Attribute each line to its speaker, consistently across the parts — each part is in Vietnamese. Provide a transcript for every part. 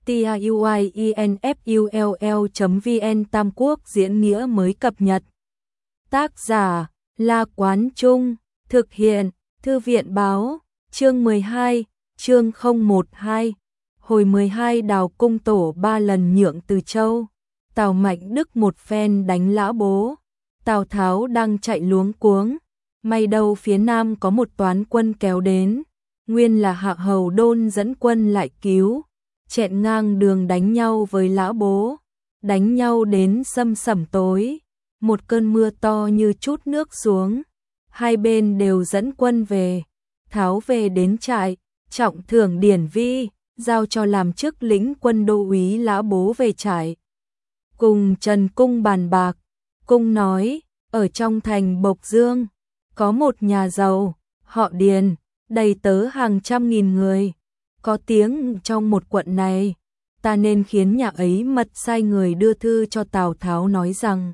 Speaker 1: tiuinfull.vn Tam Quốc diễn nghĩa mới cập nhật. Tác giả La Quán Trung, thực hiện Thư viện Báo, chương 12, chương 012. Hồi 12 Đào Cung Tổ 3 lần nhượng Từ Châu, Tào Mạnh Đức một phen đánh Lã Bố. Tào Tháo đang chạy luống cuống, may đâu phía nam có một toán quân kéo đến, nguyên là Hạ Hầu Đôn dẫn quân lại cứu, chẹn ngang đường đánh nhau với Lã Bố, đánh nhau đến sâm sẩm tối, một cơn mưa to như trút nước xuống, hai bên đều dẫn quân về. Tháo về đến trại, trọng thưởng Điển Vi, giao cho làm chức lĩnh quân đô úy Lã Bố về trại. Cùng Trần Cung bàn bạc, Cung nói, ở trong thành Bộc Dương, có một nhà giàu, họ Điền, đầy tớ hàng trăm nghìn người, có tiếng trong một quận này, ta nên khiến nhà ấy mật sai người đưa thư cho Tào Tháo nói rằng,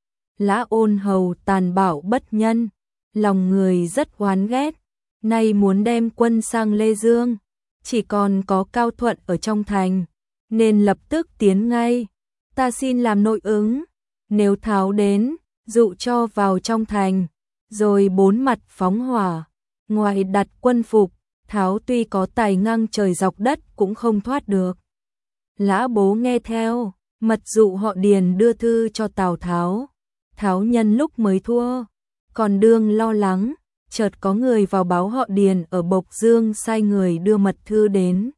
Speaker 1: Lã Ôn Hầu tàn bạo bất nhân, lòng người rất oán ghét, nay muốn đem quân sang Lê Dương, chỉ còn có Cao Thuận ở trong thành, nên lập tức tiến ngay, ta xin làm nội ứng, nếu Tháo đến, dụ cho vào trong thành, rồi bốn mặt phóng hỏa, ngoài đặt quân phục, Tháo tuy có tài ngang trời dọc đất cũng không thoát được. Lã Bố nghe theo, mật dụ họ Điền đưa thư cho Tào Tháo. Tháo nhân lúc mới thua, còn đương lo lắng, chợt có người vào báo họ Điền ở Bộc Dương sai người đưa mật thư đến.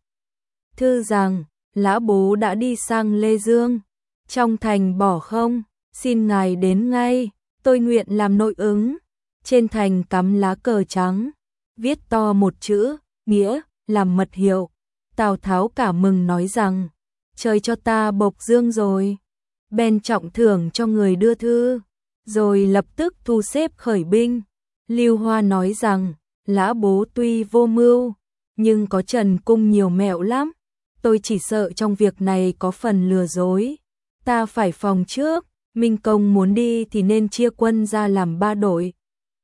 Speaker 1: Thư rằng, Lã Bố đã đi sang Lê Dương, trong thành bỏ không, xin ngài đến ngay, tôi nguyện làm nội ứng. Trên thành cắm lá cờ trắng, viết to một chữ, nghĩa, làm mật hiệu. Tào Tháo cả mừng nói rằng, trời cho ta Bộc Dương rồi. Bèn trọng thưởng cho người đưa thư, rồi lập tức thu xếp khởi binh. Lưu Hoa nói rằng, Lã Bố tuy vô mưu, nhưng có Trần Cung nhiều mẹo lắm. Tôi chỉ sợ trong việc này có phần lừa dối. Ta phải phòng trước, Minh Công muốn đi thì nên chia quân ra làm 3 đội.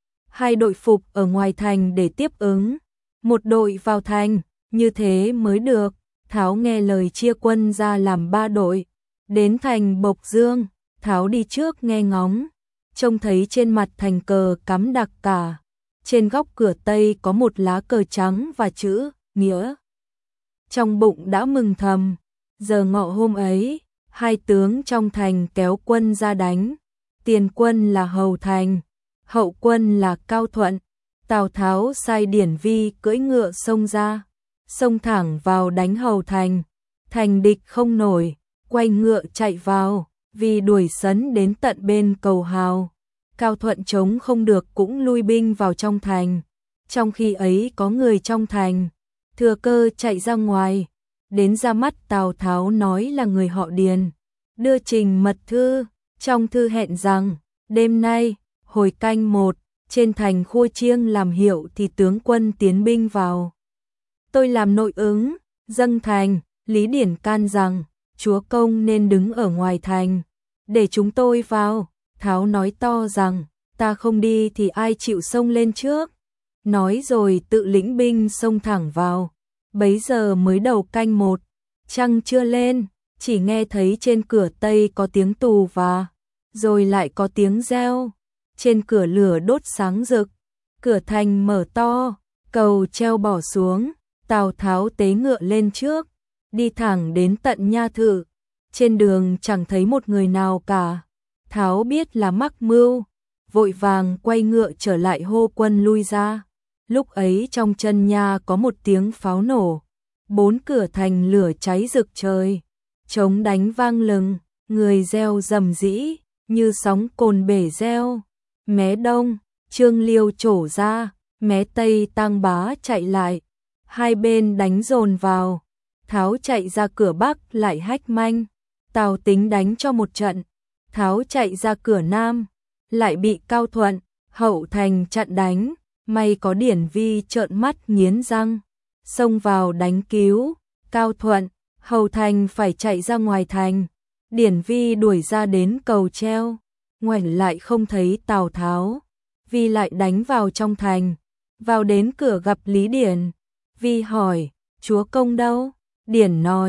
Speaker 1: 2 đội phục ở ngoài thành để tiếp ứng, 1 đội vào thành, như thế mới được. Tháo nghe lời chia quân ra làm 3 đội. Đến thành Bộc Dương, Tháo đi trước nghe ngóng, trông thấy trên mặt thành cờ cắm đặc cả. Trên góc cửa Tây có một lá cờ trắng và chữ, nghĩa. Trong bụng đã mừng thầm, giờ ngọ hôm ấy, 2 tướng trong thành kéo quân ra đánh. Tiền quân là Hầu Thành, hậu quân là Cao Thuận. Tào Tháo sai Điển Vi cưỡi ngựa xông ra, xông thẳng vào đánh Hầu Thành. Thành địch không nổi, quay ngựa chạy vào, vì đuổi sấn đến tận bên cầu Hào. Cao Thuận chống không được cũng lui binh vào trong thành. Trong khi ấy có người trong thành, thừa cơ chạy ra ngoài, đến ra mắt Tào Tháo nói là người họ Điền, đưa trình mật thư. Trong thư hẹn rằng, đêm nay, hồi canh 1, trên thành Khua Chiêng làm hiệu thì tướng quân tiến binh vào. Tôi làm nội ứng, dâng thành. Lý Điển can rằng, chúa công nên đứng ở ngoài thành, để chúng tôi vào. Tháo nói to rằng, ta không đi thì ai chịu xông lên trước. Nói rồi tự lĩnh binh xông thẳng vào. Bấy giờ mới đầu canh 1, trăng chưa lên, chỉ nghe thấy trên cửa Tây có tiếng tù và, rồi lại có tiếng reo. Trên cửa lửa đốt sáng rực, cửa thành mở to, cầu treo bỏ xuống. Tào Tháo tế ngựa lên trước, đi thẳng đến tận Nha Thự. Trên đường chẳng thấy một người nào cả. Tháo biết là mắc mưu, vội vàng quay ngựa trở lại hô quân lui ra. Lúc ấy trong chân nha có một tiếng pháo nổ, 4 cửa thành lửa cháy rực trời, trống đánh vang lừng, người reo rầm rĩ, như sóng cồn bể reo. Mé đông, Trương Liêu trổ ra, mé tây Tang Bá chạy lại, hai bên đánh dồn vào. Tháo chạy ra cửa bắc lại hách manh, Tào tính đánh cho một trận. Tháo chạy ra cửa nam, lại bị Cao Thuận, hậu thành chặn đánh. May có Điển Vi trợn mắt nghiến răng, xông vào đánh cứu. Cao Thuận, hậu thành phải chạy ra ngoài thành. Điển Vi đuổi ra đến cầu treo, ngoảnh lại không thấy Tào Tháo. Vi lại đánh vào trong thành, vào đến cửa gặp Lý Điển. Vi hỏi, chúa công đâu? Điển nói,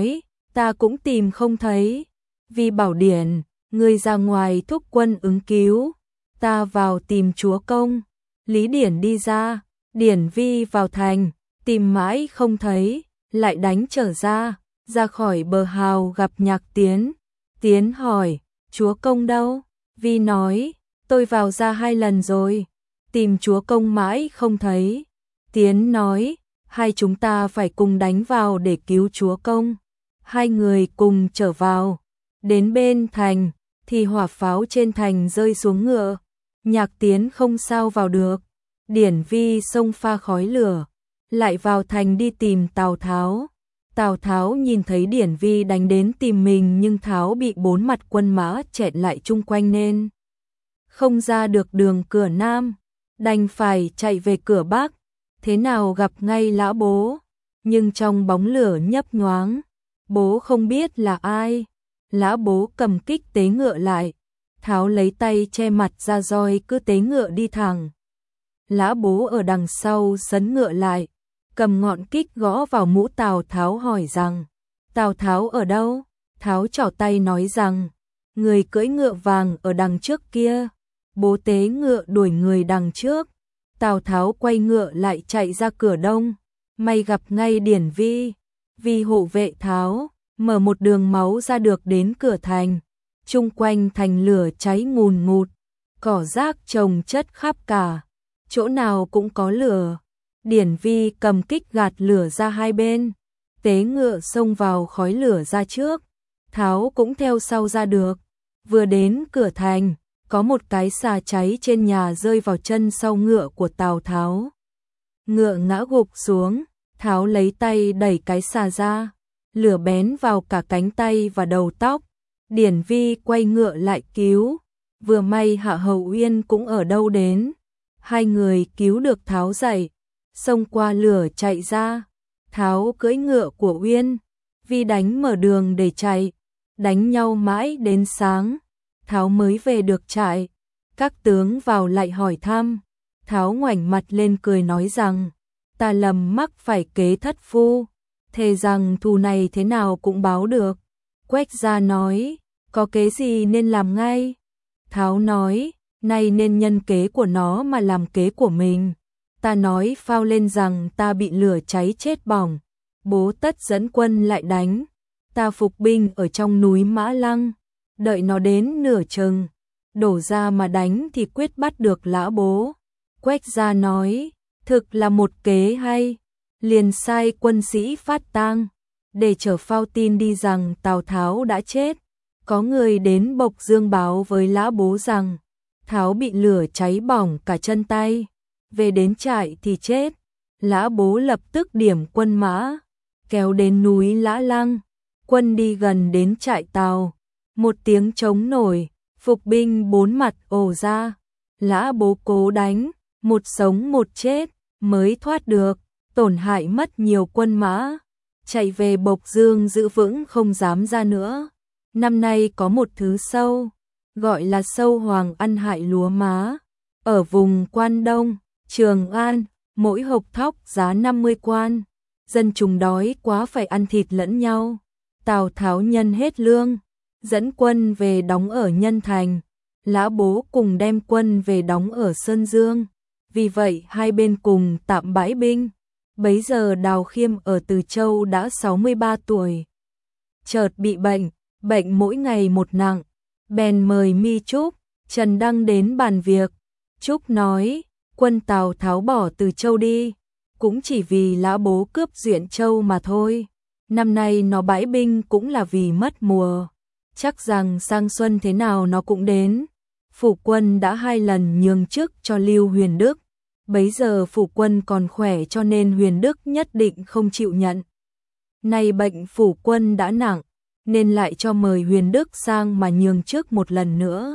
Speaker 1: ta cũng tìm không thấy. Vi bảo Điển, ngươi ra ngoài thúc quân ứng cứu, ta vào tìm chúa công. Lý Điển đi ra, Điển Vi vào thành, tìm mãi không thấy, lại đánh trở ra khỏi bờ hào gặp Nhạc Tiến. Tiến hỏi, chúa công đâu? Vi nói, tôi vào ra 2 lần rồi, tìm chúa công mãi không thấy. Tiến nói, hai chúng ta phải cùng đánh vào để cứu chúa công. Hai người cùng trở vào, đến bên thành, thì hỏa pháo trên thành rơi xuống ngựa. Nhạc Tiến không sao vào được, Điển Vi xông pha khói lửa, lại vào thành đi tìm Tào Tháo. Tào Tháo nhìn thấy Điển Vi đánh đến tìm mình, nhưng Tháo bị 4 mặt quân mã chẹn lại chung quanh nên không ra được đường cửa Nam, đành phải chạy về cửa Bắc. Thế nào gặp ngay Lã Bố, nhưng trong bóng lửa nhấp nhoáng, bố không biết là ai. Lã Bố cầm kích tế ngựa lại, Tháo lấy tay che mặt ra roi cứ tế ngựa đi thẳng. Lã Bố ở đằng sau sấn ngựa lại, cầm ngọn kích gõ vào mũ Tào Tháo hỏi rằng, Tào Tháo ở đâu? Tháo trỏ tay nói rằng, người cưỡi ngựa vàng ở đằng trước kia. Bố tế ngựa đuổi người đằng trước. Tào Tháo quay ngựa lại chạy ra cửa đông, may gặp ngay Điển Vi. Vi hộ vệ Tháo, mở một đường máu ra được đến cửa thành. Chung quanh thành lửa cháy ngùn ngụt, cỏ rác trồng chất khắp cả, chỗ nào cũng có lửa. Điển Vi cầm kích gạt lửa ra hai bên, tế ngựa xông vào khói lửa ra trước, Tháo cũng theo sau ra được. Vừa đến cửa thành, có một cái xà cháy trên nhà rơi vào chân sau ngựa của Tào Tháo. Ngựa ngã gục xuống, Tháo lấy tay đẩy cái xà ra, lửa bén vào cả cánh tay và đầu tóc. Điển Vi quay ngựa lại cứu, vừa may Hạ Hầu Uyên cũng ở đâu đến. Hai người cứu được Tháo dậy, xông qua lửa chạy ra. Tháo cưỡi ngựa của Uyên, Vi đánh mở đường để chạy, đánh nhau mãi đến sáng, Tháo mới về được trại. Các tướng vào lại hỏi thăm, Tháo ngoảnh mặt lên cười nói rằng, ta lầm mắc phải kế thất phu, thề rằng thù này thế nào cũng báo được. Quách gia nói, có kế gì nên làm ngay? Tháo nói, nay nên nhân kế của nó mà làm kế của mình. Ta nói phao lên rằng ta bị lửa cháy chết bỏng, bố tất dẫn quân lại đánh. Ta phục binh ở trong núi Mã Lăng, đợi nó đến nửa chừng, đổ ra mà đánh thì quyết bắt được Lã Bố. Quách gia nói, thực là một kế hay, liền sai quân sĩ phát tang, để chở phao tin đi rằng Tào Tháo đã chết. Có người đến Bộc Dương báo với Lã Bố rằng, Tháo bị lửa cháy bỏng cả chân tay, về đến trại thì chết. Lã Bố lập tức điểm quân mã, kéo đến núi Lã Lăng. Quân đi gần đến trại Tào, một tiếng trống nổi, phục binh 4 mặt ồ ra. Lã Bố cố đánh, một sống một chết, mới thoát được, tổn hại mất nhiều quân mã. Chạy về Bộc Dương giữ vững không dám ra nữa. Năm nay có một thứ sâu, gọi là sâu hoàng ăn hại lúa má. Ở vùng Quan Đông, Trường An, mỗi hộc thóc giá 50 quan. Dân chúng đói quá phải ăn thịt lẫn nhau. Tào Tháo nhân hết lương, dẫn quân về đóng ở Nhân Thành. Lã Bố cùng đem quân về đóng ở Sơn Dương. Vì vậy hai bên cùng tạm bãi binh. Bấy giờ Đào Khiêm ở Từ Châu đã 63 tuổi. Chợt bị bệnh mỗi ngày một nặng. Bèn mời Mi Trúc, Trần Đăng đến bàn việc. Trúc nói, quân Tào Tháo bỏ Từ Châu đi, cũng chỉ vì Lã Bố cướp Duyện Châu mà thôi. Năm nay nó bãi binh cũng là vì mất mùa, chắc rằng sang xuân thế nào nó cũng đến. Phủ quân đã 2 lần nhường chức cho Lưu Huyền Đức, bấy giờ phủ quân còn khỏe cho nên Huyền Đức nhất định không chịu nhận. Nay bệnh phủ quân đã nặng, nên lại cho mời Huyền Đức sang mà nhường chức một lần nữa.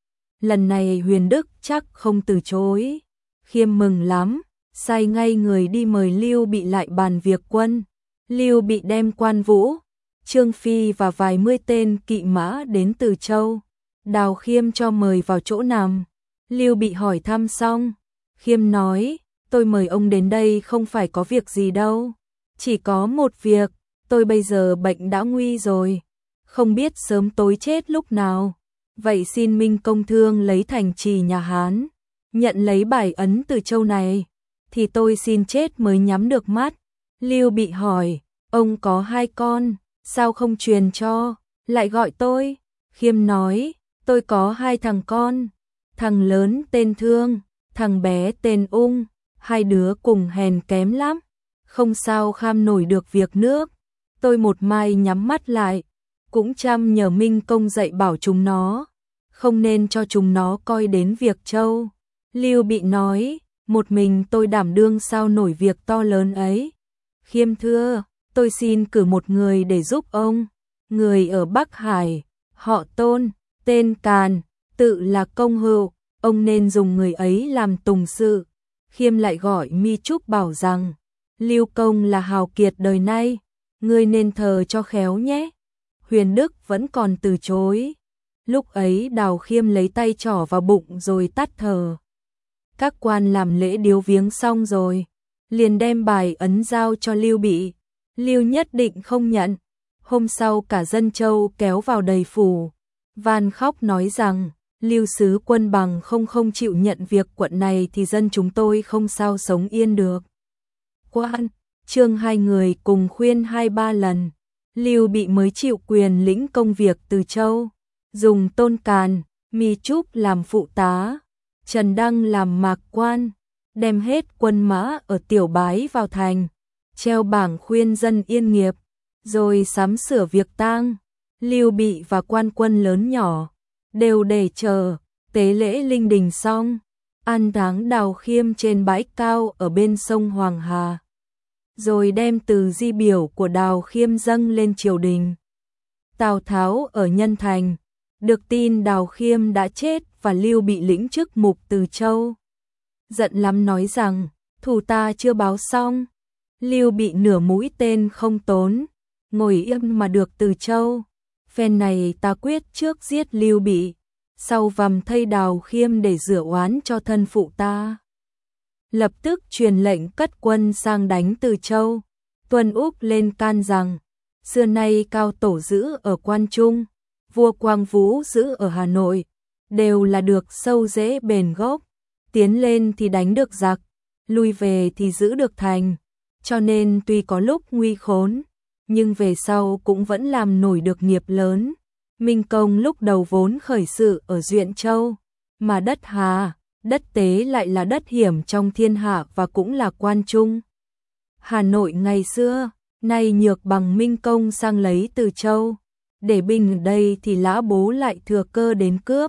Speaker 1: Lần này Huyền Đức chắc không từ chối. Khiêm mừng lắm, sai ngay người đi mời Lưu Bị lại bàn việc quân. Lưu Bị đem Quan Vũ, Trương Phi và vài 10 tên kỵ mã đến Từ Châu. Đào Khiêm cho mời vào chỗ nằm. Lưu Bị hỏi thăm xong, Khiêm nói, tôi mời ông đến đây không phải có việc gì đâu, chỉ có một việc. tôi bây giờ bệnh đã nguy rồi, không biết sớm tối chết lúc nào. Vậy xin Minh công thương lấy thành trì nhà Hán, nhận lấy bài ấn từ châu này, thì tôi xin chết mới nhắm được mắt. Lưu Bị hỏi, ông có 2 con, sao không truyền cho, lại gọi tôi? Khiêm nói, tôi có 2 thằng con, thằng lớn tên Thương, thằng bé tên Ung, 2 đứa cùng hèn kém lắm, không sao kham nổi được việc nước. Tôi một mai nhắm mắt lại, cũng chăm nhờ Minh công dạy bảo chúng nó, không nên cho chúng nó coi đến việc châu. Lưu Bị nói, một mình tôi đảm đương sao nổi việc to lớn ấy. Khiêm thưa, tôi xin cử một người để giúp ông, người ở Bắc Hải, họ Tôn, tên Càn, tự là công hữu, ông nên dùng người ấy làm tùng sự. Khiêm lại gọi Mi Trúc bảo rằng, Lưu công là hào kiệt đời nay, ngươi nên thờ cho khéo nhé. Huyền Đức vẫn còn từ chối. Lúc ấy Đào Khiêm lấy tay trỏ vào bụng rồi tắt thở. Các quan làm lễ điếu viếng xong rồi, liền đem bài ấn giao cho Lưu Bị. Lưu nhất định không nhận. Hôm sau cả dân châu kéo vào đầy phủ, van khóc nói rằng, Lưu sứ quân bằng không chịu nhận việc quận này thì dân chúng tôi không sao sống yên được. Quan, Trương hai người cùng khuyên 2-3 lần, Lưu Bị mới chịu quyền lĩnh công việc từ châu, dùng Tôn Càn, Mi Trúc làm phụ tá, Trần Đăng làm mạc quan, đem hết quân mã ở Tiểu Bái vào thành, treo bảng khuyên dân yên nghiệp, rồi sắm sửa việc tang. Lưu Bị và quan quân lớn nhỏ đều để chờ tế lễ linh đình xong, an táng Đào Khiêm trên bãi cao ở bên sông Hoàng Hà, rồi đem từ di biểu của Đào Khiêm dâng lên triều đình. Tào Tháo ở Nhân Thành được tin Đào Khiêm đã chết và Lưu Bị lĩnh chức mục từ châu, giận lắm nói rằng, thù ta chưa báo xong. Lưu Bị nửa mũi tên không tốn, ngồi im mà được từ châu. Phen này ta quyết trước giết Lưu Bị, sau vằm thây Đào Khiêm để rửa oán cho thân phụ ta. Lập tức truyền lệnh cất quân sang đánh Từ Châu. Tuân Úc lên can rằng, xưa nay Cao Tổ giữ ở Quan Trung, vua Quang Vũ giữ ở Hà Nội, đều là được sâu rễ bền gốc, tiến lên thì đánh được giặc, lui về thì giữ được thành, cho nên tuy có lúc nguy khốn, nhưng về sau cũng vẫn làm nổi được nghiệp lớn. Minh công lúc đầu vốn khởi sự ở Duyện Châu, mà đất Hà, đất Tế lại là đất hiểm trong thiên hạ và cũng là Quan Trung. Hà Nội ngày xưa, nay nhược bằng Minh công sang lấy Từ Châu, để binh ở đây thì Lã Bố lại thừa cơ đến cướp.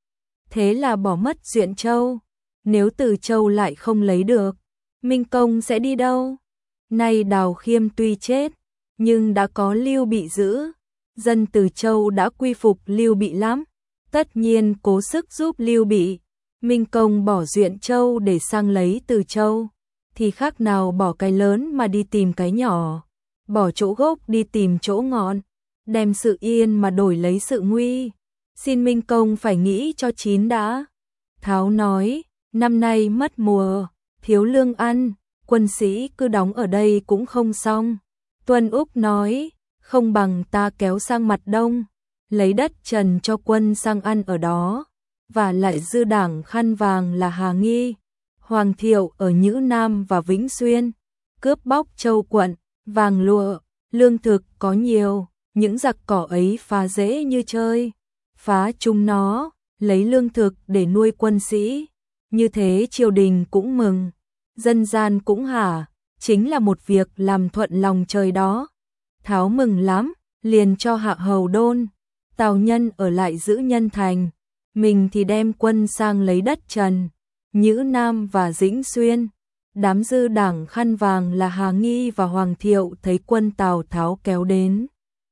Speaker 1: Thế là bỏ mất Duyện Châu, nếu Từ Châu lại không lấy được, Minh công sẽ đi đâu? Nay Đào Khiêm tuy chết, nhưng đã có Lưu Bị giữ, dân Từ Châu đã quy phục Lưu Bị lắm, tất nhiên cố sức giúp Lưu Bị. Minh công bỏ Duyện Châu để sang lấy Từ Châu, thì khác nào bỏ cái lớn mà đi tìm cái nhỏ, bỏ chỗ gốc đi tìm chỗ ngọn, đem sự yên mà đổi lấy sự nguy. Xin Minh công phải nghĩ cho chín đã. Tháo nói, năm nay mất mùa, thiếu lương ăn, quân sĩ cứ đóng ở đây cũng không xong. Tuân Úc nói, không bằng ta kéo sang mặt đông, lấy đất trần cho quân sang ăn ở đó, và lại dư đảng khăn vàng là Hà Nghi, Hoàng Thiệu ở Nhữ Nam và Vĩnh Xuyên, cướp bóc châu quận, vàng lụa, lương thực có nhiều, những giặc cỏ ấy phá dễ như chơi, phá chúng nó, lấy lương thực để nuôi quân sĩ, như thế triều đình cũng mừng, dân gian cũng hả, chính là một việc làm thuận lòng trời đó. Tháo mừng lắm, liền cho hạ hầu đôn, Tào Nhân ở lại giữ Nhân Thành, mình thì đem quân sang lấy đất trần, Nhữ Nam và Vĩnh Xuyên. Đám dư đảng khăn vàng là Hà Nghi và Hoàng Thiệu thấy quân Tào Tháo kéo đến,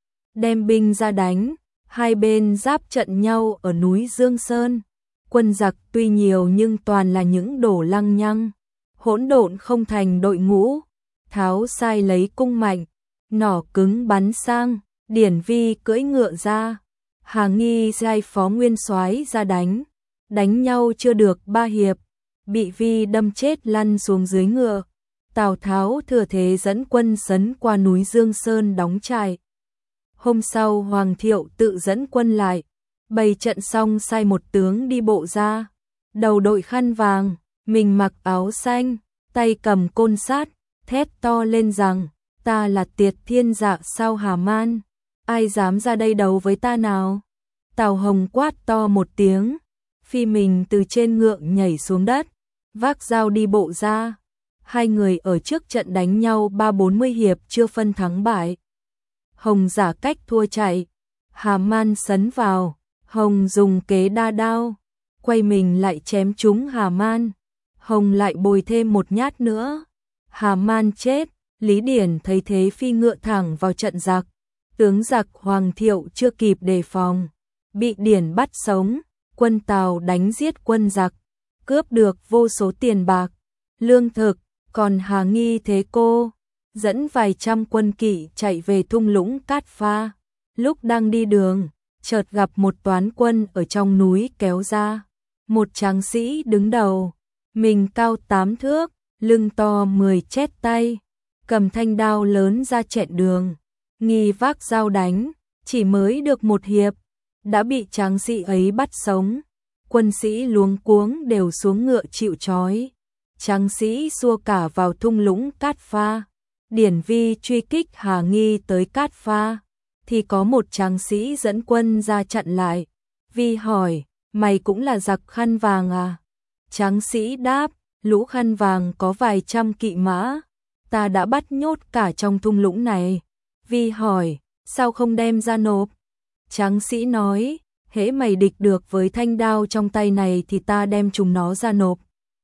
Speaker 1: đem binh ra đánh, hai bên giáp trận nhau ở núi Dương Sơn. Quân giặc tuy nhiều nhưng toàn là những đồ lăng nhăng, hỗn độn không thành đội ngũ. Tháo sai lấy cung mạnh, nỏ cứng bắn sang, Điển Vi cưỡi ngựa ra, Hà Nghi sai phó nguyên soái ra đánh nhau chưa được 3 hiệp, bị Vi đâm chết lăn xuống dưới ngựa. Tào Tháo thừa thế dẫn quân sấn qua núi Dương Sơn đóng trại. Hôm sau Hoàng Thiệu tự dẫn quân lại, bày trận xong sai một tướng đi bộ ra, đầu đội khăn vàng, mình mặc áo xanh, tay cầm côn sát, thét to lên rằng, ta là Tiệt Thiên Dạ sao Hà Man, ai dám ra đây đấu với ta nào? Tào Hồng quát to một tiếng, phi mình từ trên ngựa nhảy xuống đất, vác dao đi bộ ra. Hai người ở trước trận đánh nhau 30-40 hiệp chưa phân thắng bại. Hồng giả cách thua chạy, Hà Man sấn vào, Hồng dùng kế đa đao, quay mình lại chém trúng Hà Man. Hồng lại bồi thêm một nhát nữa, Hà Man chết. Lý Điển thấy thế phi ngựa thẳng vào trận giặc, tướng giặc Hoàng Thiệu chưa kịp đề phòng, bị Điển bắt sống. Quân Tào đánh giết quân giặc, cướp được vô số tiền bạc, lương thực, còn Hà Nghi thế cô dẫn vài trăm quân kỵ chạy về thung lũng Cát Pha. Lúc đang đi đường, chợt gặp một toán quân ở trong núi kéo ra, một tráng sĩ đứng đầu, mình cao 8 thước, lưng to 10 chét tay, cầm thanh đao lớn ra chẹn đường, nghi vác dao đánh, chỉ mới được một hiệp, đã bị tráng sĩ ấy bắt sống. Quân sĩ luống cuống đều xuống ngựa chịu trói. Tráng sĩ xua cả vào thung lũng Cát Pha. Điển Vi truy kích Hà Nghi tới Cát Pha, thì có một tráng sĩ dẫn quân ra chặn lại. Vi hỏi, mày cũng là giặc khăn vàng à? Tráng sĩ đáp, lũ khăn vàng có vài trăm kỵ mã, ta đã bắt nhốt cả trong thung lũng này. Vi hỏi, sao không đem ra nộp? Tráng sĩ nói, hễ mày địch được với thanh đao trong tay này thì ta đem chúng nó ra nộp.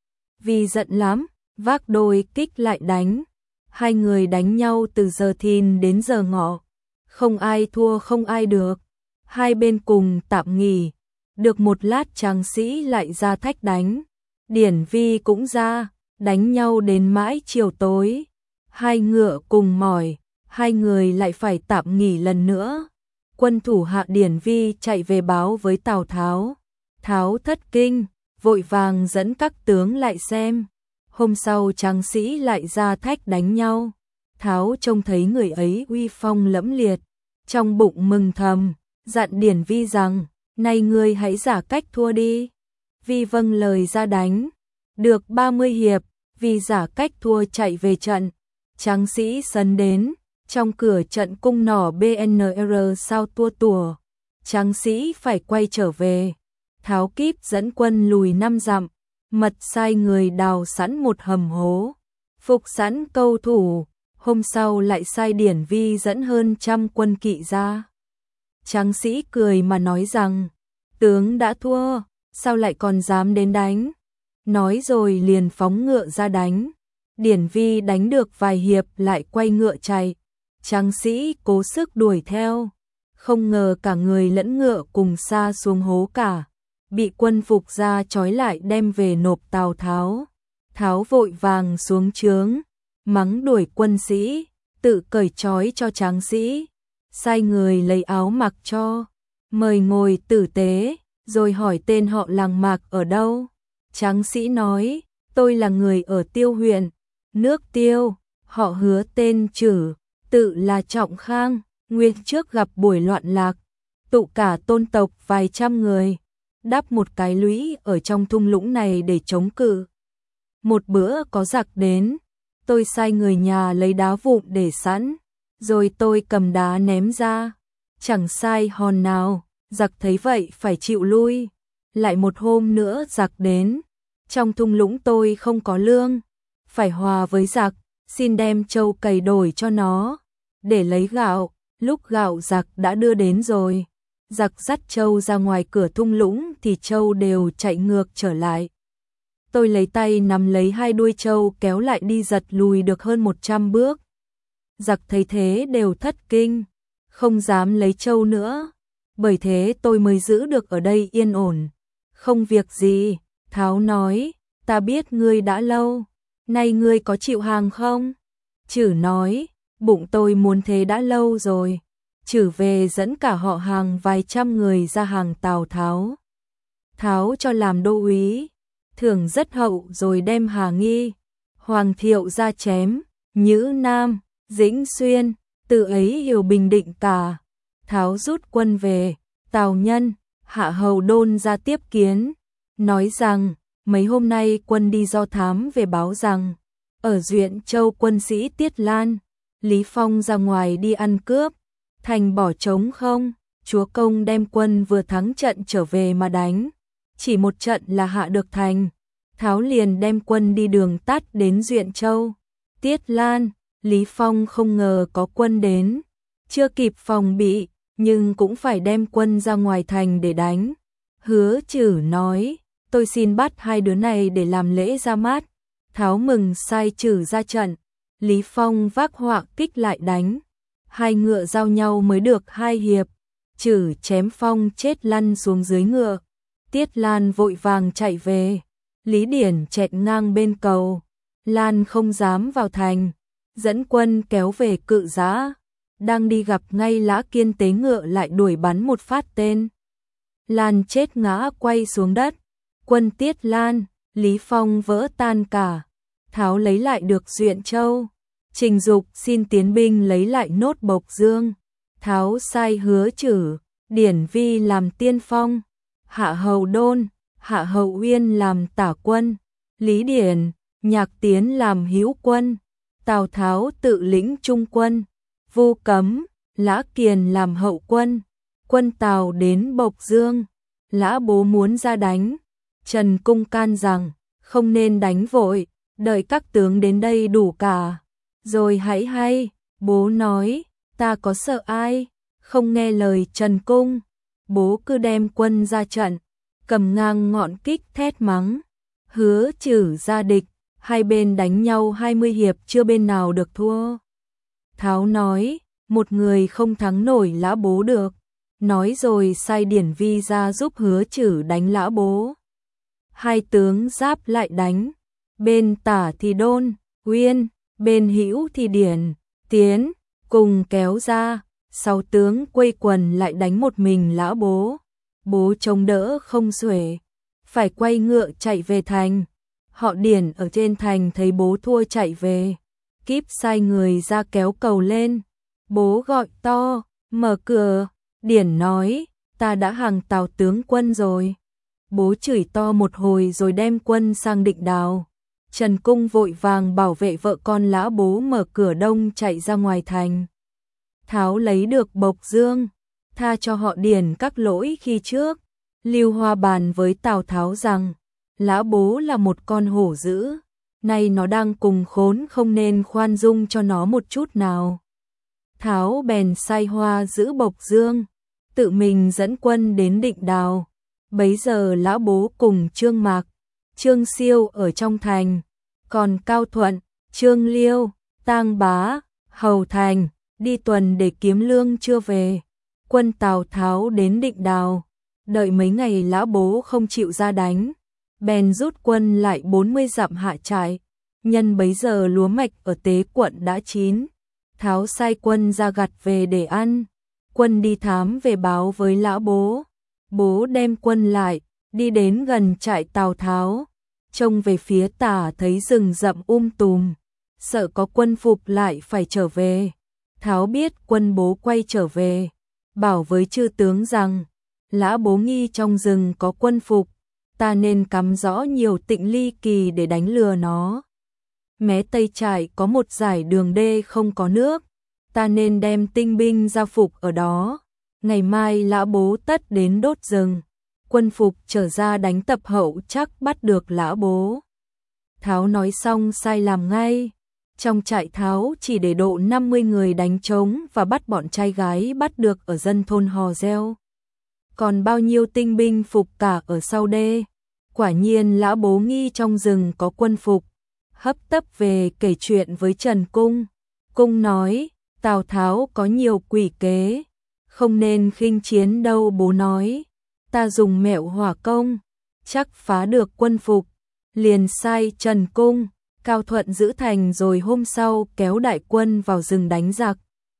Speaker 1: Vi giận lắm, vác đôi kích lại đánh. Hai người đánh nhau từ giờ thìn đến giờ ngọ, không ai thua không ai được. Hai bên cùng tạm nghỉ, được một lát tráng sĩ lại ra thách đánh. Điển Vi cũng ra, đánh nhau đến mãi chiều tối. Hai ngựa cùng mỏi, hai người lại phải tạm nghỉ lần nữa. Quân thủ hạ Điển Vi chạy về báo với Tào Tháo. Tháo thất kinh, vội vàng dẫn các tướng lại xem. Hôm sau tráng sĩ lại ra thách đánh nhau. Tháo trông thấy người ấy uy phong lẫm liệt, trong bụng mừng thầm, dặn Điển Vi rằng, này ngươi hãy giả cách thua đi. Vi vâng lời ra đánh. Được 30 hiệp, Vi giả cách thua chạy về trận. Tráng sĩ sấn đến, trong cửa trận cung nỏ BNR sao tua tùa. Tráng sĩ phải quay trở về. Tháo kíp dẫn quân lùi 5 dặm, mật sai người đào sẵn một hầm hố, phục sẵn câu thủ. Hôm sau lại sai Điển Vi dẫn hơn 100 quân kỵ ra. Tráng sĩ cười mà nói rằng, tướng đã thua, sao lại còn dám đến đánh? Nói rồi liền phóng ngựa ra đánh. Điển Vi đánh được vài hiệp lại quay ngựa chạy. Tráng sĩ cố sức đuổi theo, không ngờ cả người lẫn ngựa cùng sa xuống hố cả, bị quân phục ra trói lại đem về nộp Tào Tháo. Tháo vội vàng xuống trướng, mắng đuổi quân sĩ, tự cởi trói cho tráng sĩ, sai người lấy áo mặc cho, mời ngồi tử tế, rồi hỏi tên họ làng Mạc ở đâu. Tráng sĩ nói, tôi là người ở Tiêu huyện, nước Tiêu, họ Hứa tên Trử, tự là Trọng Khang, nguyên trước gặp buổi loạn lạc, tụ cả tôn tộc vài trăm người, đắp một cái lũy ở trong thung lũng này để chống cự. Một bữa có giặc đến, tôi sai người nhà lấy đá vụn để sẵn, rồi tôi cầm đá ném ra, chẳng sai hòn nào, giặc thấy vậy phải chịu lui. Lại một hôm nữa giặc đến, trong thung lũng tôi không có lương, phải hòa với giặc, xin đem trâu cày đổi cho nó, để lấy gạo. Lúc gạo giặc đã đưa đến rồi, giặc dắt trâu ra ngoài cửa thung lũng thì trâu đều chạy ngược trở lại. Tôi lấy tay nắm lấy hai đuôi trâu kéo lại đi giật lùi được hơn 100 bước. Giặc thấy thế đều thất kinh, không dám lấy trâu nữa, bởi thế tôi mới giữ được ở đây yên ổn. Không việc gì, Tháo nói, ta biết ngươi đã lâu, nay ngươi có chịu hàng không? Trử nói, bụng tôi muốn thế đã lâu rồi. Trử về dẫn cả họ hàng vài trăm người ra hàng Tào Tháo. Tháo cho làm đô úy, thưởng rất hậu rồi đem Hà Nghi, Hoàng Thiệu ra chém, Nhữ Nam, Dĩnh Xuyên, từ ấy hiểu bình định cả. Tháo rút quân về, Tào Nhân, Hạ Hầu Đôn ra tiếp kiến, nói rằng mấy hôm nay quân đi do thám về báo rằng ở Duyện Châu quân sĩ Tiết Lan, Lý Phong ra ngoài đi ăn cướp, thành bỏ trống không, chúa công đem quân vừa thắng trận trở về mà đánh, chỉ một trận là hạ được thành. Tháo liền đem quân đi đường tắt đến Duyện Châu. Tiết Lan, Lý Phong không ngờ có quân đến, chưa kịp phòng bị, nhưng cũng phải đem quân ra ngoài thành để đánh. Hứa Trử nói, tôi xin bắt hai đứa này để làm lễ ra mắt. Tháo mừng sai Trử ra trận, Lý Phong vác họa kích lại đánh. Hai ngựa giao nhau mới được hai hiệp, Trử chém Phong chết lăn xuống dưới ngựa. Tiết Lan vội vàng chạy về, Lý Điển chẹt ngang bên cầu, Lan không dám vào thành, dẫn quân kéo về Cự Giã. Đang đi gặp ngay Lã Kiên tế ngựa lại đuổi bắn một phát tên. Lan chết ngã quay xuống đất, quân Tiết Lan, Lý Phong vỡ tan cả. Tháo lấy lại được Duyện Châu, Trình Dục xin tiến binh lấy lại nốt Bộc Dương. Tháo sai Hứa Trử, Điển Vi làm tiên phong, Hạ Hầu Đôn, Hạ Hầu Uyên làm tả quân, Lý Điển, Nhạc Tiến làm hữu quân, Tào Tháo tự lĩnh trung quân, Vu Cấm, Lã Kiền làm hậu quân. Quân Tào đến Bộc Dương, Lã Bố muốn ra đánh, Trần Cung can rằng không nên đánh vội, đợi các tướng đến đây đủ cả, rồi hãy hay. Bố nói, ta có sợ ai, không nghe lời Trần Cung. Bố cứ đem quân ra trận, cầm ngang ngọn kích thét mắng. Hứa Trử ra địch, hai bên đánh nhau 20 hiệp chưa bên nào được thua. Tháo nói, một người không thắng nổi Lã Bố được. Nói rồi sai Điển Vi ra giúp Hứa Trử đánh Lã Bố. Hai tướng giáp lại đánh, bên tả thì Đôn, Uyên, bên hữu thì Điển, Tiến, cùng kéo ra. Sáu tướng quây quần lại đánh một mình Lã Bố. Bố chống đỡ không xuể, phải quay ngựa chạy về thành. Họ Điển ở trên thành thấy bố thua chạy về, kíp sai người ra kéo cầu lên. Bố gọi to, mở cửa. Điển nói, ta đã hàng Tào tướng quân rồi. Bố chửi to một hồi rồi đem quân sang Định Đào. Trần Cung vội vàng bảo vệ vợ con Lã Bố mở cửa đông chạy ra ngoài thành. Tháo lấy được Bộc Dương, tha cho họ Điển các lỗi khi trước. Lưu Hoa bàn với Tào Tháo rằng, Lã Bố là một con hổ dữ, nay nó đang cùng khốn không nên khoan dung cho nó một chút nào. Tháo bèn sai Hoa giữ Bộc Dương, tự mình dẫn quân đến Định Đào. Bấy giờ Lã Bố cùng Trương Mạc, Trương Siêu ở trong thành, còn Cao Thuận, Trương Liêu, Tang Bá, Hầu Thành đi tuần để kiếm lương chưa về. Quân Tào Tháo đến Định Đào, đợi mấy ngày Lã Bố không chịu ra đánh, bèn rút quân lại 40 dặm hạ trại. Nhân bấy giờ lúa mạch ở Tế Quận đã chín, Tháo sai quân ra gặt về để ăn. Quân đi thám về báo với Lã Bố. Bố đem quân lại, đi đến gần trại Tào Tháo, trông về phía tả thấy rừng rậm tùm, sợ có quân phục lại phải trở về. Tháo biết quân bố quay trở về, bảo với chư tướng rằng, Lã Bố nghi trong rừng có quân phục, ta nên cắm rõ nhiều tịnh ly kỳ để đánh lừa nó. Mé tây trại có một dải đường đê không có nước, ta nên đem tinh binh ra phục ở đó. Ngày mai Lã Bố tất đến đốt rừng, quân phục trở ra đánh tập hậu chắc bắt được Lã Bố. Tháo nói xong sai làm ngay. Trong trại Tháo chỉ để độ 50 người đánh trống và bắt bọn trai gái bắt được ở dân thôn Hò Reo. Còn bao nhiêu tinh binh phục cả ở sau đê. Quả nhiên Lã Bố nghi trong rừng có quân phục, hấp tấp về kể chuyện với Trần Cung. Cung nói, Tào Tháo có nhiều quỷ kế, không nên khinh chiến đâu. Bố nói, ta dùng mẹo hỏa công, chắc phá được quân phục. Liền sai Trần Cung, Cao Thuận giữ thành rồi hôm sau kéo đại quân vào rừng đánh giặc.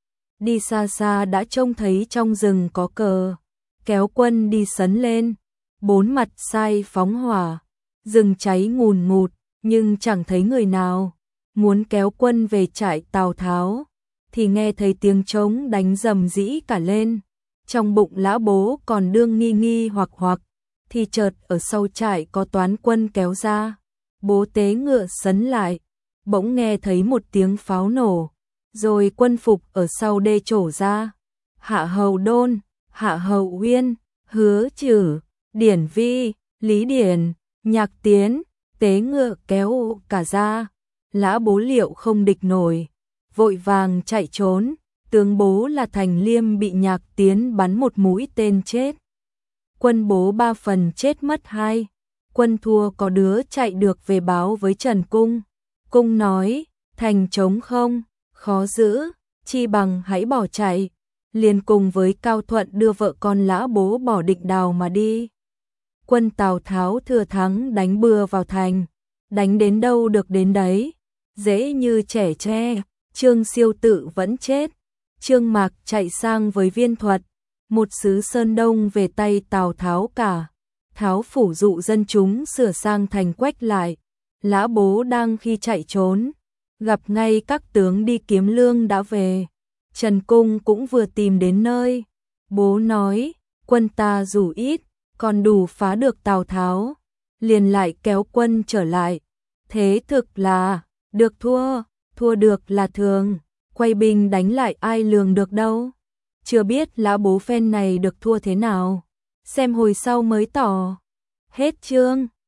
Speaker 1: Đi xa xa đã trông thấy trong rừng có cờ, kéo quân đi sấn lên, bốn mặt sai phóng hỏa, rừng cháy ngùn ngụt, nhưng chẳng thấy người nào. muốn kéo quân về trại Tào Tháo, thì nghe thấy tiếng trống đánh rầm rĩ cả lên. Trong bụng Lã Bố còn đương nghi nghi hoặc, thì chợt ở sau trại có toán quân kéo ra. Bố tế ngựa sấn lại, bỗng nghe thấy một tiếng pháo nổ, rồi quân phục ở sau đê trổ ra. Hạ Hầu Đôn, Hạ Hầu Uyên, Hứa Trử, Điển Vi, Lý Điển, Nhạc Tiến, tế ngựa kéo cả ra. Lã Bố liệu không địch nổi, vội vàng chạy trốn. Tướng Bố là Thành Liêm bị Nhạc Tiến bắn một mũi tên chết. Quân Bố 3 phần chết mất 2. Quân thua có đứa chạy được về báo với Trần Cung. Cung nói, thành trống không, khó giữ, chi bằng hãy bỏ chạy. Liền cùng với Cao Thuận đưa vợ con Lã Bố bỏ Định Đào mà đi. Quân Tào Tháo thừa thắng đánh bừa vào thành, đánh đến đâu được đến đấy, dễ như trẻ tre. Trương Siêu Tự vẫn chết. Trương Mạc chạy sang với Viên Thuật, một xứ Sơn Đông về tay Tào Tháo cả. Tháo phủ dụ dân chúng sửa sang thành Quách lại. Lã Bố đang khi chạy trốn, gặp ngay các tướng đi kiếm lương đã về. Trần Cung cũng vừa tìm đến nơi. Bố nói, quân ta dù ít, còn đủ phá được Tào Tháo. Liền lại kéo quân trở lại. Thế thực là, được thua, thua được là thường. Quay binh đánh lại ai lường được đâu. Chưa biết Lã Bố phen này được thua thế nào. Xem hồi sau mới tỏ. Hết chương.